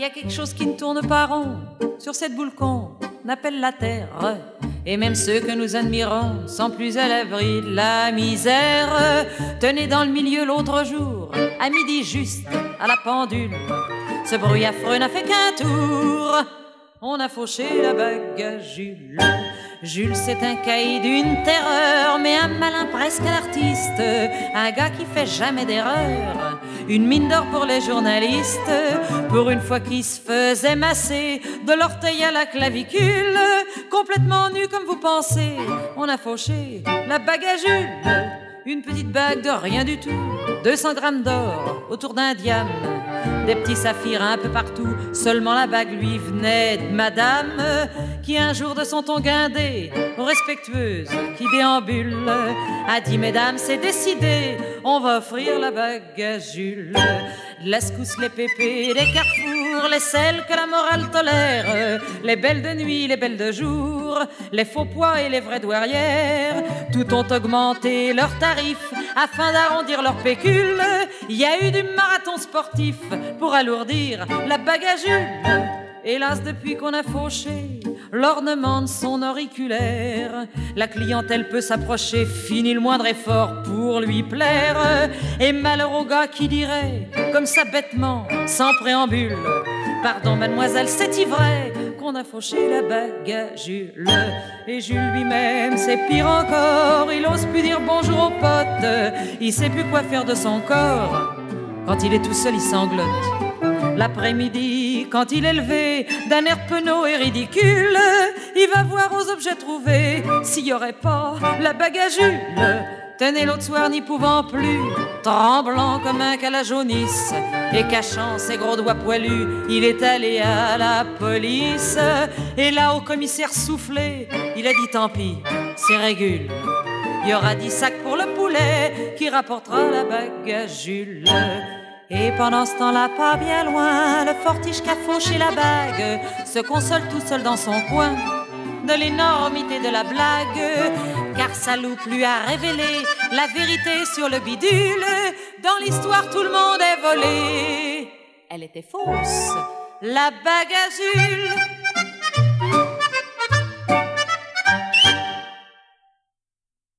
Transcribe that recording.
y a quelque chose qui ne tourne pas rond sur cette boule qu'on appelle la terre. Et même ceux que nous admirons sont plus à l'abri de la misère. Tenez dans le milieu l'autre jour, à midi juste, à la pendule, ce bruit affreux n'a fait qu'un tour. On a fauché la bague à Jules. Jules c'est un caïd d'une terreur, mais un malin presque un artiste, un gars qui fait jamais d'erreur, une mine d'or pour les journalistes. Pour une fois qu'il se faisait masser de l'orteil à la clavicule, complètement nu comme vous pensez, on a fauché la bague à Jules. Une petite bague de rien du tout, 200 grammes d'or autour d'un diamant, des petits saphirs un peu partout. Seulement la bague lui venait de madame, qui un jour de son ton guindé, respectueuse, qui déambule, a dit mesdames c'est décidé, on va offrir la bague à Jules. La secousse, les pépés, les carrefours, les selles que la morale tolère, les belles de nuit, les belles de jour, les faux pois et les vraies douairières, tout ont augmenté leurs tarifs afin d'arrondir leur pécule. Il y a eu du marathon sportif pour alourdir la bague à Jules. Hélas, depuis qu'on a fauché l'ornement de son auriculaire, la clientèle peut s'approcher, fini le moindre effort pour lui plaire. Et malheur au gars qui dirait, comme ça bêtement, sans préambule, pardon mademoiselle, c'est vrai qu'on a fauché la bague à Jules. Et Jules lui-même, c'est pire encore, il ose plus dire bonjour aux potes, il sait plus quoi faire de son corps. Quand il est tout seul, il sanglote. L'après-midi, quand il est levé d'un air penaud et ridicule, il va voir aux objets trouvés s'il y aurait pas la bague à Jules. Tenez, l'autre soir, n'y pouvant plus, tremblant comme un cas la jaunisse et cachant ses gros doigts poilus, il est allé à la police. Et là, au commissaire soufflé, il a dit tant pis, c'est régule. Il y aura 10 sacs pour le poulet qui rapportera la bague à Jules. Et pendant ce temps-là, pas bien loin, le fortiche qu'a fauché la bague se console tout seul dans son coin de l'énormité de la blague, car ça loupe lui a révélé la vérité sur le bidule. Dans l'histoire, tout le monde est volé. Elle était fausse, la bague à Jules.